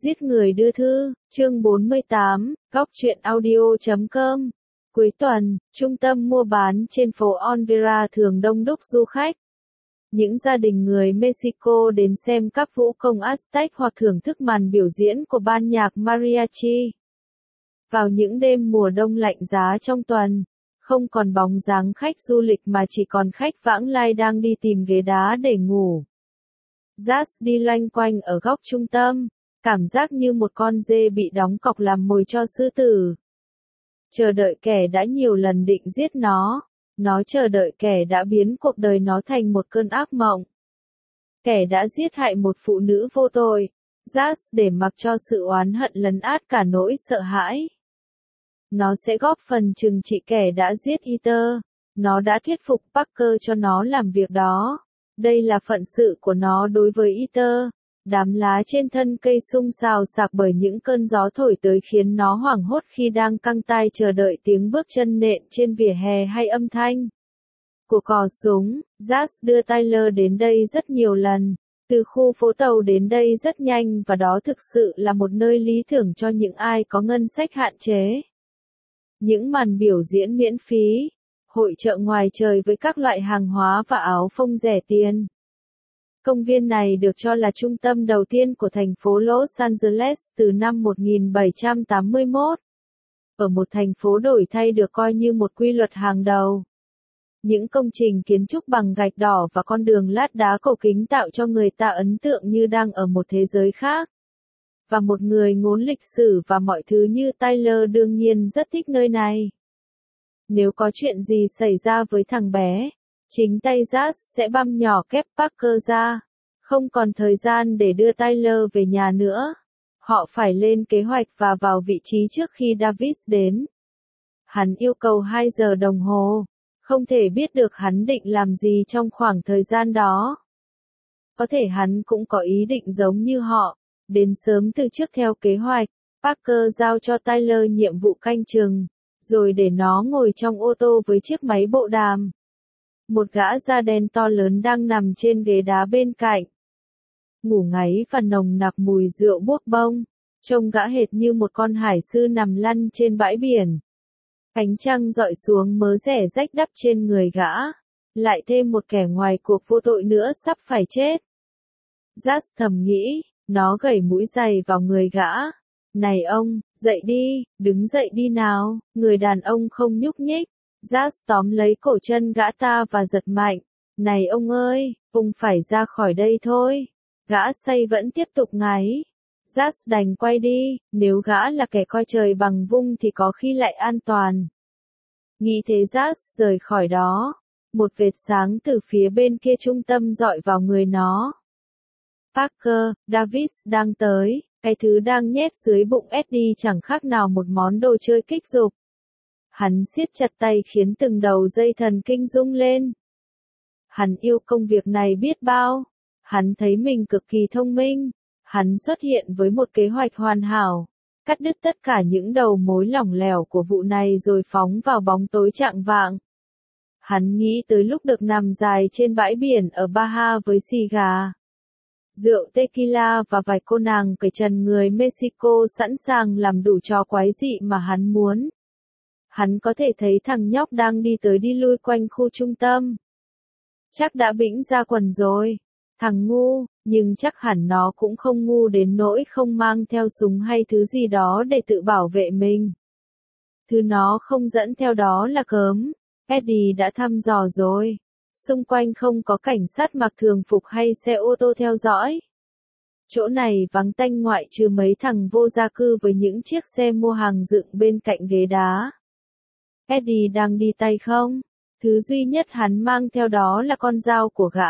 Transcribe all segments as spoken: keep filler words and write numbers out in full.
Giết người đưa thư, chương bốn mươi tám, góc truyện audio chấm com. Cuối tuần, trung tâm mua bán trên phố Olvera thường đông đúc du khách. Những gia đình người Mexico đến xem các vũ công Aztec hoặc thưởng thức màn biểu diễn của ban nhạc mariachi. Vào những đêm mùa đông lạnh giá trong tuần, không còn bóng dáng khách du lịch mà chỉ còn khách vãng lai đang đi tìm ghế đá để ngủ. Jazz đi loanh quanh ở góc trung tâm, cảm giác như một con dê bị đóng cọc làm mồi cho sư tử. Chờ đợi kẻ đã nhiều lần định giết nó, nó chờ đợi kẻ đã biến cuộc đời nó thành một cơn ác mộng. Kẻ đã giết hại một phụ nữ vô tội, Jazz để mặc cho sự oán hận lấn át cả nỗi sợ hãi. Nó sẽ góp phần trừng trị kẻ đã giết Ether. Nó đã thuyết phục Parker cho nó làm việc đó. Đây là phận sự của nó đối với Ether. Đám lá trên thân cây sung xào xạc bởi những cơn gió thổi tới khiến nó hoảng hốt khi đang căng tai chờ đợi tiếng bước chân nện trên vỉa hè hay âm thanh của cò súng. Jazz đưa Tyler đến đây rất nhiều lần, từ khu phố tàu đến đây rất nhanh, và đó thực sự là một nơi lý tưởng cho những ai có ngân sách hạn chế. Những màn biểu diễn miễn phí, hội chợ ngoài trời với các loại hàng hóa và áo phông rẻ tiền. Công viên này được cho là trung tâm đầu tiên của thành phố Los Angeles từ năm một nghìn bảy trăm tám mươi mốt. Ở một thành phố đổi thay được coi như một quy luật hàng đầu. Những công trình kiến trúc bằng gạch đỏ và con đường lát đá cổ kính tạo cho người ta ấn tượng như đang ở một thế giới khác. Và một người ngốn lịch sử và mọi thứ như Tyler đương nhiên rất thích nơi này. Nếu có chuyện gì xảy ra với thằng bé, chính tay Jazz sẽ băm nhỏ kép Parker ra. Không còn thời gian để đưa Tyler về nhà nữa. Họ phải lên kế hoạch và vào vị trí trước khi Davis đến. Hắn yêu cầu hai giờ đồng hồ. Không thể biết được hắn định làm gì trong khoảng thời gian đó. Có thể hắn cũng có ý định giống như họ, đến sớm từ trước theo kế hoạch. Parker giao cho Tyler nhiệm vụ canh chừng, rồi để nó ngồi trong ô tô với chiếc máy bộ đàm. Một gã da đen to lớn đang nằm trên ghế đá bên cạnh. Ngủ ngáy và nồng nặc mùi rượu buốc bông. Trông gã hệt như một con hải sư nằm lăn trên bãi biển. Ánh trăng dọi xuống mớ rẻ rách đắp trên người gã. Lại thêm một kẻ ngoài cuộc vô tội nữa sắp phải chết. Jazz thầm nghĩ, nó gẩy mũi giày vào người gã. Này ông, dậy đi, đứng dậy đi nào. Người đàn ông không nhúc nhích. Jazz tóm lấy cổ chân gã ta và giật mạnh. Này ông ơi, ông phải ra khỏi đây thôi. Gã say vẫn tiếp tục ngáy. Jazz đành quay đi, nếu gã là kẻ coi trời bằng vung thì có khi lại an toàn. Nghĩ thế Jazz rời khỏi đó. Một vệt sáng từ phía bên kia trung tâm dọi vào người nó. Parker, Davis đang tới, cái thứ đang nhét dưới bụng Eddie chẳng khác nào một món đồ chơi kích dục. Hắn siết chặt tay khiến từng đầu dây thần kinh rung lên. Hắn yêu công việc này biết bao. Hắn thấy mình cực kỳ thông minh. Hắn xuất hiện với một kế hoạch hoàn hảo. Cắt đứt tất cả những đầu mối lỏng lẻo của vụ này rồi phóng vào bóng tối chạng vạng. Hắn nghĩ tới lúc được nằm dài trên bãi biển ở Baja với xì gà, rượu tequila và vài cô nàng cởi trần người Mexico sẵn sàng làm đủ trò quái dị mà hắn muốn. Hắn có thể thấy thằng nhóc đang đi tới đi lui quanh khu trung tâm. Chắc đã bĩnh ra quần rồi. Thằng ngu, nhưng chắc hẳn nó cũng không ngu đến nỗi không mang theo súng hay thứ gì đó để tự bảo vệ mình. Thứ nó không dẫn theo đó là cớm. Eddie đã thăm dò rồi. Xung quanh không có cảnh sát mặc thường phục hay xe ô tô theo dõi. Chỗ này vắng tanh ngoại trừ mấy thằng vô gia cư với những chiếc xe mua hàng dựng bên cạnh ghế đá. Eddie đang đi tay không? Thứ duy nhất hắn mang theo đó là con dao của gã.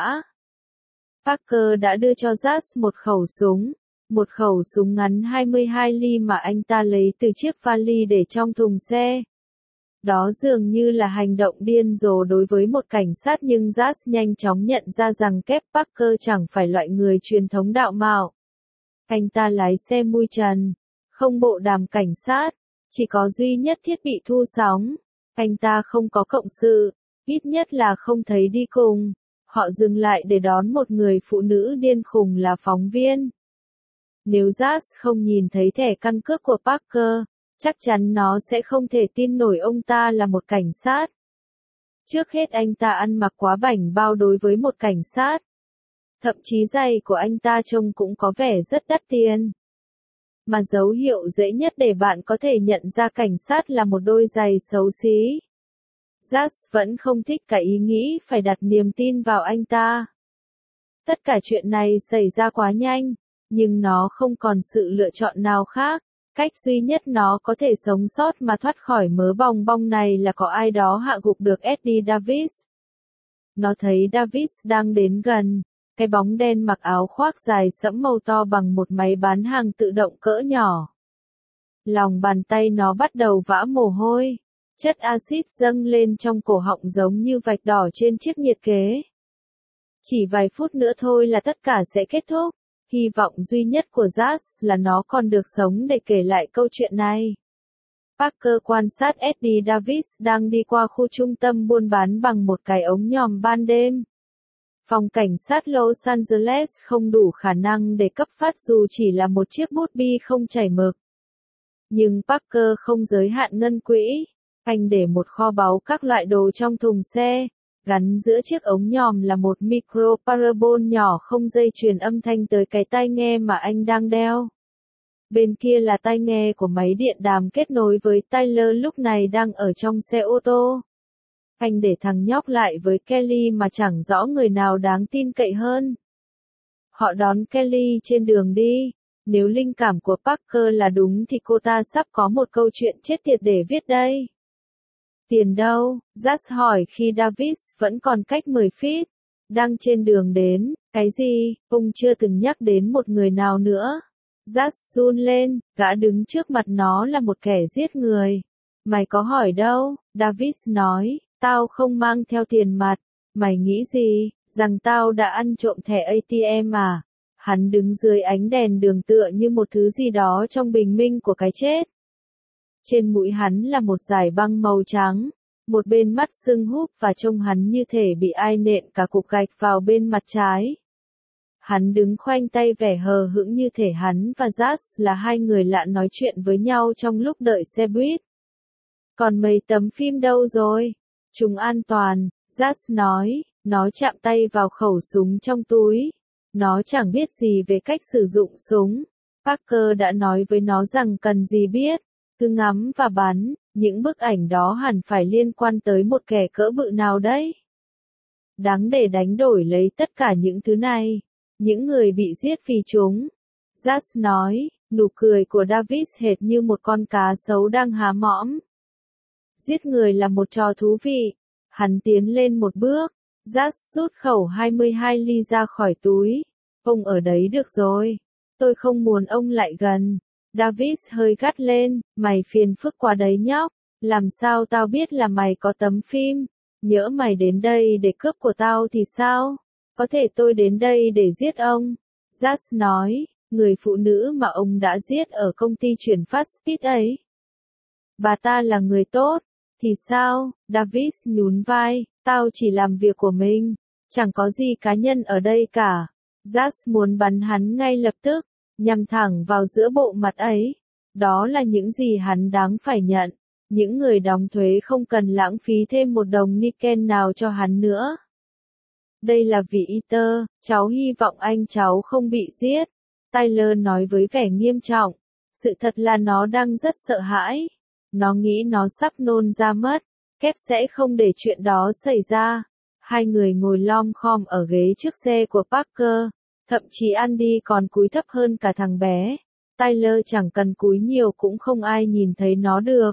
Parker đã đưa cho Jazz một khẩu súng, một khẩu súng ngắn hai mươi hai ly mà anh ta lấy từ chiếc vali để trong thùng xe. Đó dường như là hành động điên rồ đối với một cảnh sát, nhưng Jazz nhanh chóng nhận ra rằng Kep Parker chẳng phải loại người truyền thống đạo mạo. Anh ta lái xe mui trần, không bộ đàm cảnh sát, chỉ có duy nhất thiết bị thu sóng. Anh ta không có cộng sự, ít nhất là không thấy đi cùng. Họ dừng lại để đón một người phụ nữ điên khùng là phóng viên. Nếu Jazz không nhìn thấy thẻ căn cước của Parker, chắc chắn nó sẽ không thể tin nổi ông ta là một cảnh sát. Trước hết anh ta ăn mặc quá bảnh bao đối với một cảnh sát. Thậm chí giày của anh ta trông cũng có vẻ rất đắt tiền. Mà dấu hiệu dễ nhất để bạn có thể nhận ra cảnh sát là một đôi giày xấu xí. Jazz vẫn không thích cái ý nghĩ phải đặt niềm tin vào anh ta. Tất cả chuyện này xảy ra quá nhanh, nhưng nó không còn sự lựa chọn nào khác. Cách duy nhất nó có thể sống sót mà thoát khỏi mớ bong bong này là có ai đó hạ gục được Eddie Davis. Nó thấy Davis đang đến gần, cái bóng đen mặc áo khoác dài sẫm màu to bằng một máy bán hàng tự động cỡ nhỏ. Lòng bàn tay nó bắt đầu vã mồ hôi, chất axit dâng lên trong cổ họng giống như vạch đỏ trên chiếc nhiệt kế. Chỉ vài phút nữa thôi là tất cả sẽ kết thúc. Hy vọng duy nhất của Jazz là nó còn được sống để kể lại câu chuyện này. Parker quan sát Eddie Davis đang đi qua khu trung tâm buôn bán bằng một cái ống nhòm ban đêm. Phòng cảnh sát Los Angeles không đủ khả năng để cấp phát dù chỉ là một chiếc bút bi không chảy mực. Nhưng Parker không giới hạn ngân quỹ. Anh để một kho báu các loại đồ trong thùng xe. Gắn giữa chiếc ống nhòm là một micro parabol nhỏ không dây truyền âm thanh tới cái tai nghe mà anh đang đeo. Bên kia là tai nghe của máy điện đàm kết nối với Tyler lúc này đang ở trong xe ô tô. Anh để thằng nhóc lại với Kelly mà chẳng rõ người nào đáng tin cậy hơn. Họ đón Kelly trên đường đi. Nếu linh cảm của Parker là đúng thì cô ta sắp có một câu chuyện chết tiệt để viết đây. Tiền đâu? Jazz hỏi khi Davis vẫn còn cách mười feet. Đang trên đường đến, cái gì? Ông chưa từng nhắc đến một người nào nữa. Jazz run lên, gã đứng trước mặt nó là một kẻ giết người. Mày có hỏi đâu? Davis nói, tao không mang theo tiền mặt. Mày nghĩ gì? Rằng tao đã ăn trộm thẻ a tê em à? Hắn đứng dưới ánh đèn đường tựa như một thứ gì đó trong bình minh của cái chết. Trên mũi hắn là một dải băng màu trắng, một bên mắt sưng húp và trông hắn như thể bị ai nện cả cục gạch vào bên mặt trái. Hắn đứng khoanh tay vẻ hờ hững như thể hắn và Jazz là hai người lạ nói chuyện với nhau trong lúc đợi xe buýt. Còn mấy tấm phim đâu rồi? Chúng an toàn, Jazz nói, nó chạm tay vào khẩu súng trong túi. Nó chẳng biết gì về cách sử dụng súng. Parker đã nói với nó rằng cần gì biết. Cứ ngắm và bắn, những bức ảnh đó hẳn phải liên quan tới một kẻ cỡ bự nào đấy. Đáng để đánh đổi lấy tất cả những thứ này. Những người bị giết vì chúng. Jazz nói, nụ cười của Davis hệt như một con cá sấu đang há mõm. Giết người là một trò thú vị. Hắn tiến lên một bước. Jazz rút khẩu hai mươi hai ly ra khỏi túi. Ông ở đấy được rồi. Tôi không muốn ông lại gần. Davis hơi gắt lên, mày phiền phức quá đấy nhóc, làm sao tao biết là mày có tấm phim, nhỡ mày đến đây để cướp của tao thì sao, có thể tôi đến đây để giết ông. Jazz nói, người phụ nữ mà ông đã giết ở công ty chuyển phát speed ấy. Bà ta là người tốt, thì sao, Davis nhún vai, tao chỉ làm việc của mình, chẳng có gì cá nhân ở đây cả. Jazz muốn bắn hắn ngay lập tức. Nhằm thẳng vào giữa bộ mặt ấy. Đó là những gì hắn đáng phải nhận. Những người đóng thuế không cần lãng phí thêm một đồng nickel nào cho hắn nữa. Đây là vị Peter, cháu hy vọng anh cháu không bị giết. Tyler nói với vẻ nghiêm trọng. Sự thật là nó đang rất sợ hãi. Nó nghĩ nó sắp nôn ra mất. Kép sẽ không để chuyện đó xảy ra. Hai người ngồi lom khom ở ghế trước xe của Parker. Thậm chí Andy còn cúi thấp hơn cả thằng bé. Tyler chẳng cần cúi nhiều cũng không ai nhìn thấy nó được.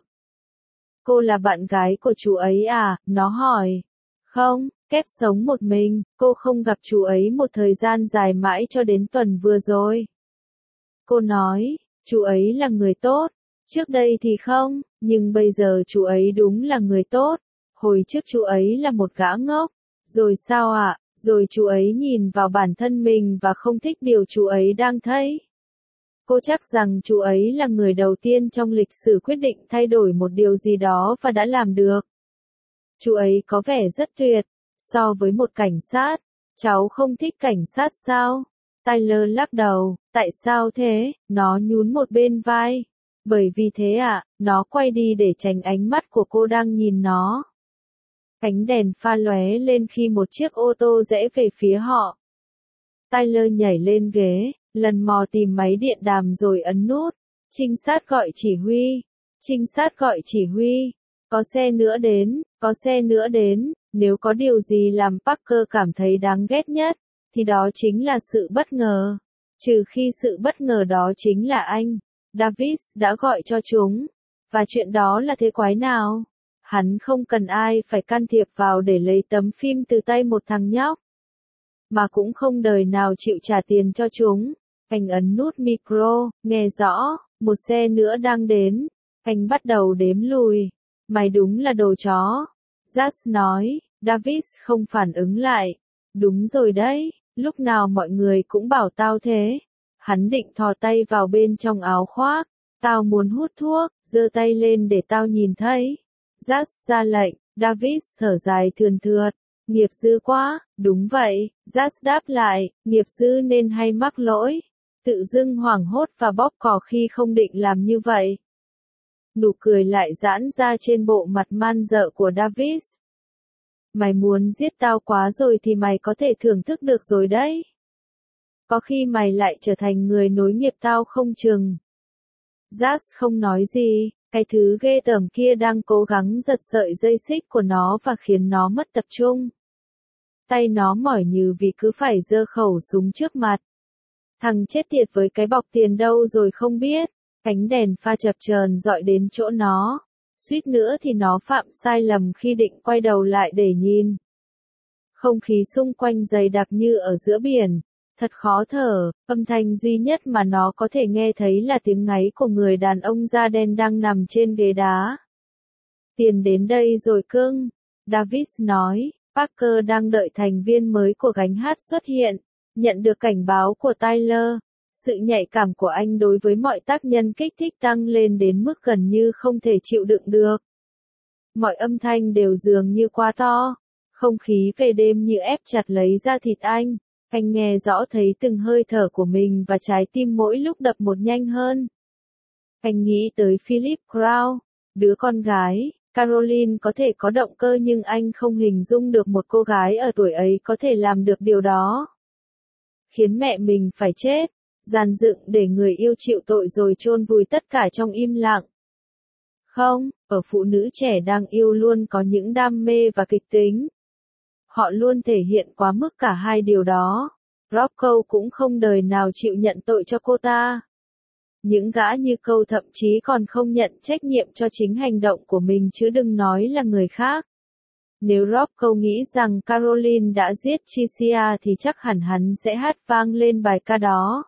Cô là bạn gái của chú ấy à? Nó hỏi. Không, Kép sống một mình, cô không gặp chú ấy một thời gian dài mãi cho đến tuần vừa rồi. Cô nói, chú ấy là người tốt. Trước đây thì không, nhưng bây giờ chú ấy đúng là người tốt. Hồi trước chú ấy là một gã ngốc. Rồi sao ạ? À? Rồi chú ấy nhìn vào bản thân mình và không thích điều chú ấy đang thấy. Cô chắc rằng chú ấy là người đầu tiên trong lịch sử quyết định thay đổi một điều gì đó và đã làm được. Chú ấy có vẻ rất tuyệt. So với một cảnh sát, cháu không thích cảnh sát sao? Tyler lắc đầu, tại sao thế, nó nhún một bên vai. Bởi vì thế ạ, nó quay đi để tránh ánh mắt của cô đang nhìn nó. Ánh đèn pha lóe lên khi một chiếc ô tô rẽ về phía họ. Tyler nhảy lên ghế, lần mò tìm máy điện đàm rồi ấn nút. Trinh sát gọi chỉ huy. Trinh sát gọi chỉ huy. Có xe nữa đến, có xe nữa đến. Nếu có điều gì làm Parker cảm thấy đáng ghét nhất, thì đó chính là sự bất ngờ. Trừ khi sự bất ngờ đó chính là anh, Davis đã gọi cho chúng. Và chuyện đó là thế quái nào? Hắn không cần ai phải can thiệp vào để lấy tấm phim từ tay một thằng nhóc. Mà cũng không đời nào chịu trả tiền cho chúng. Anh ấn nút micro, nghe rõ, một xe nữa đang đến. Anh bắt đầu đếm lùi. Mày đúng là đồ chó. Jas nói, Davis không phản ứng lại. Đúng rồi đấy, lúc nào mọi người cũng bảo tao thế. Hắn định thò tay vào bên trong áo khoác. Tao muốn hút thuốc, giơ tay lên để tao nhìn thấy. Jas ra lệnh, Davis thở dài thườn thượt. Nghiệp dư quá, đúng vậy, Jas đáp lại, nghiệp dư nên hay mắc lỗi. Tự dưng hoảng hốt và bóp cò khi không định làm như vậy. Nụ cười lại giãn ra trên bộ mặt man dợ của Davis. Mày muốn giết tao quá rồi thì mày có thể thưởng thức được rồi đấy. Có khi mày lại trở thành người nối nghiệp tao không chừng. Jas không nói gì, cái thứ ghê tởm kia đang cố gắng giật sợi dây xích của nó và khiến nó mất tập trung. Tay nó mỏi nhừ vì cứ phải giơ khẩu súng trước mặt. Thằng chết tiệt với cái bọc tiền đâu rồi không biết. Ánh đèn pha chập chờn dọi đến chỗ nó. Suýt nữa thì nó phạm sai lầm khi định quay đầu lại để nhìn. Không khí xung quanh dày đặc như ở giữa biển. Thật khó thở, âm thanh duy nhất mà nó có thể nghe thấy là tiếng ngáy của người đàn ông da đen đang nằm trên ghế đá. Tiền đến đây rồi cưng. Davis nói, Parker đang đợi thành viên mới của gánh hát xuất hiện. Nhận được cảnh báo của Tyler. Sự nhạy cảm của anh đối với mọi tác nhân kích thích tăng lên đến mức gần như không thể chịu đựng được. Mọi âm thanh đều dường như quá to. Không khí về đêm như ép chặt lấy da thịt anh. Anh nghe rõ thấy từng hơi thở của mình và trái tim mỗi lúc đập một nhanh hơn. Anh nghĩ tới Philip Crow, đứa con gái. Caroline có thể có động cơ nhưng anh không hình dung được một cô gái ở tuổi ấy có thể làm được điều đó. Khiến mẹ mình phải chết. Dàn dựng để người yêu chịu tội rồi chôn vùi tất cả trong im lặng. Không, ở phụ nữ trẻ đang yêu luôn có những đam mê và kịch tính. Họ luôn thể hiện quá mức cả hai điều đó. Rocco cũng không đời nào chịu nhận tội cho cô ta. Những gã như câu thậm chí còn không nhận trách nhiệm cho chính hành động của mình chứ đừng nói là người khác. Nếu Rocco nghĩ rằng Caroline đã giết Tricia thì chắc hẳn hắn sẽ hát vang lên bài ca đó.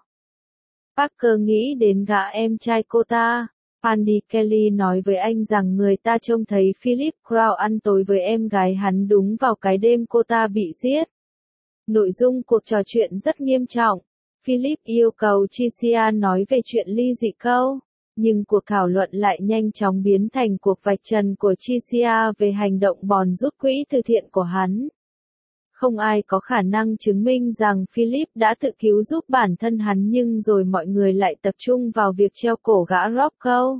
Parker nghĩ đến gã em trai cô ta. Andy Kelly nói với anh rằng người ta trông thấy Philip Crow ăn tối với em gái hắn đúng vào cái đêm cô ta bị giết. Nội dung cuộc trò chuyện rất nghiêm trọng. Philip yêu cầu Tricia nói về chuyện ly dị câu, nhưng cuộc thảo luận lại nhanh chóng biến thành cuộc vạch trần của Tricia về hành động bòn rút quỹ từ thiện của hắn. Không ai có khả năng chứng minh rằng Philip đã tự cứu giúp bản thân hắn nhưng rồi mọi người lại tập trung vào việc treo cổ gã Rocco.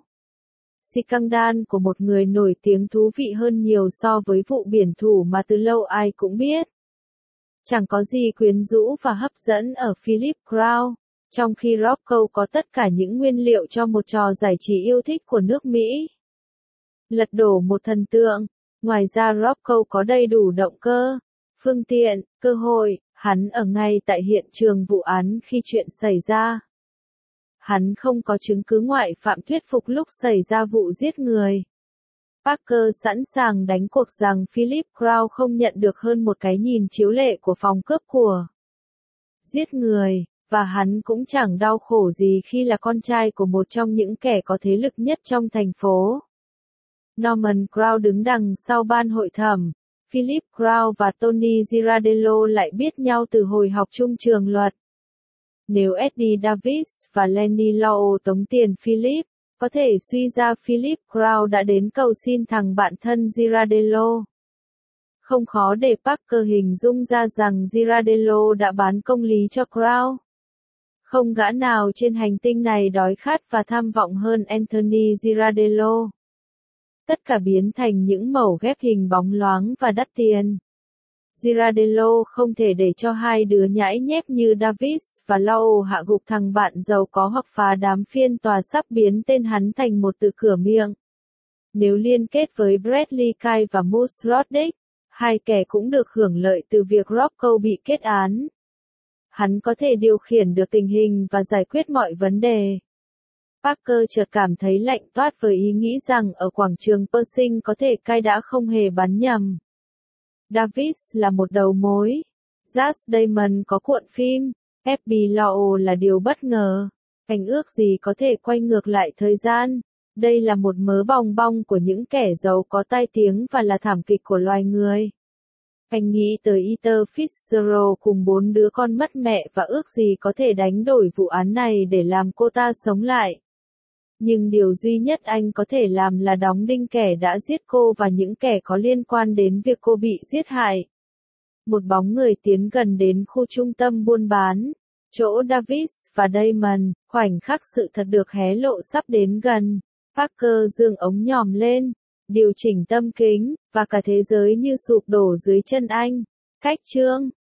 Scandal của một người nổi tiếng thú vị hơn nhiều so với vụ biển thủ mà từ lâu ai cũng biết. Chẳng có gì quyến rũ và hấp dẫn ở Philip Crow, trong khi Rocco có tất cả những nguyên liệu cho một trò giải trí yêu thích của nước Mỹ. Lật đổ một thần tượng, ngoài ra Rocco có đầy đủ động cơ, phương tiện, cơ hội, hắn ở ngay tại hiện trường vụ án khi chuyện xảy ra. Hắn không có chứng cứ ngoại phạm thuyết phục lúc xảy ra vụ giết người. Parker sẵn sàng đánh cuộc rằng Philip Crow không nhận được hơn một cái nhìn chiếu lệ của phòng cướp của giết người, và hắn cũng chẳng đau khổ gì khi là con trai của một trong những kẻ có thế lực nhất trong thành phố. Norman Crow đứng đằng sau ban hội thẩm. Philip Crow và Tony Girardello lại biết nhau từ hồi học chung trường luật. Nếu Eddie Davis và Lenny Law tống tiền Philip, có thể suy ra Philip Crow đã đến cầu xin thằng bạn thân Girardello. Không khó để Parker hình dung ra rằng Girardello đã bán công lý cho Crow. Không gã nào trên hành tinh này đói khát và tham vọng hơn Anthony Girardello. Tất cả biến thành những mẩu ghép hình bóng loáng và đắt tiền. Girardello không thể để cho hai đứa nhãi nhép như Davis và Lau hạ gục thằng bạn giàu có hoặc phá đám phiên tòa sắp biến tên hắn thành một từ cửa miệng. Nếu liên kết với Bradley Cay và Moose Roddick, hai kẻ cũng được hưởng lợi từ việc Rocco bị kết án. Hắn có thể điều khiển được tình hình và giải quyết mọi vấn đề. Parker chợt cảm thấy lạnh toát với ý nghĩ rằng ở quảng trường Pershing có thể Cay đã không hề bắn nhầm. Davis là một đầu mối. Josh Damon có cuộn phim. ép bê Law là điều bất ngờ. Cảnh ước gì có thể quay ngược lại thời gian. Đây là một mớ bong bong của những kẻ giàu có tai tiếng và là thảm kịch của loài người. Anh nghĩ tới Ether Fitzgerald cùng bốn đứa con mất mẹ và ước gì có thể đánh đổi vụ án này để làm cô ta sống lại. Nhưng điều duy nhất anh có thể làm là đóng đinh kẻ đã giết cô và những kẻ có liên quan đến việc cô bị giết hại. Một bóng người tiến gần đến khu trung tâm buôn bán, chỗ Davis và Damon, khoảnh khắc sự thật được hé lộ sắp đến gần. Parker giương ống nhòm lên, điều chỉnh tâm kính, và cả thế giới như sụp đổ dưới chân anh. Cách chương